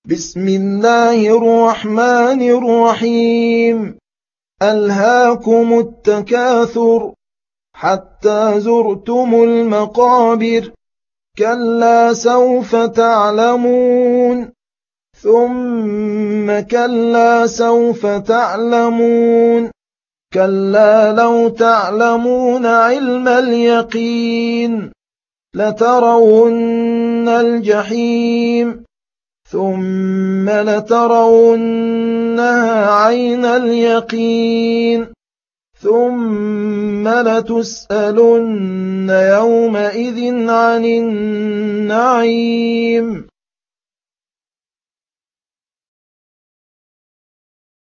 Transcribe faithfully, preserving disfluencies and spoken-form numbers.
بسم الله الرحمن الرحيم ألهاكم التكاثر حتى زرتم المقابر كلا سوف تعلمون ثم كلا سوف تعلمون كلا لو تعلمون علم اليقين لترون الجحيم ثم لترونها عين اليقين ثم لتسألن يومئذ عن النعيم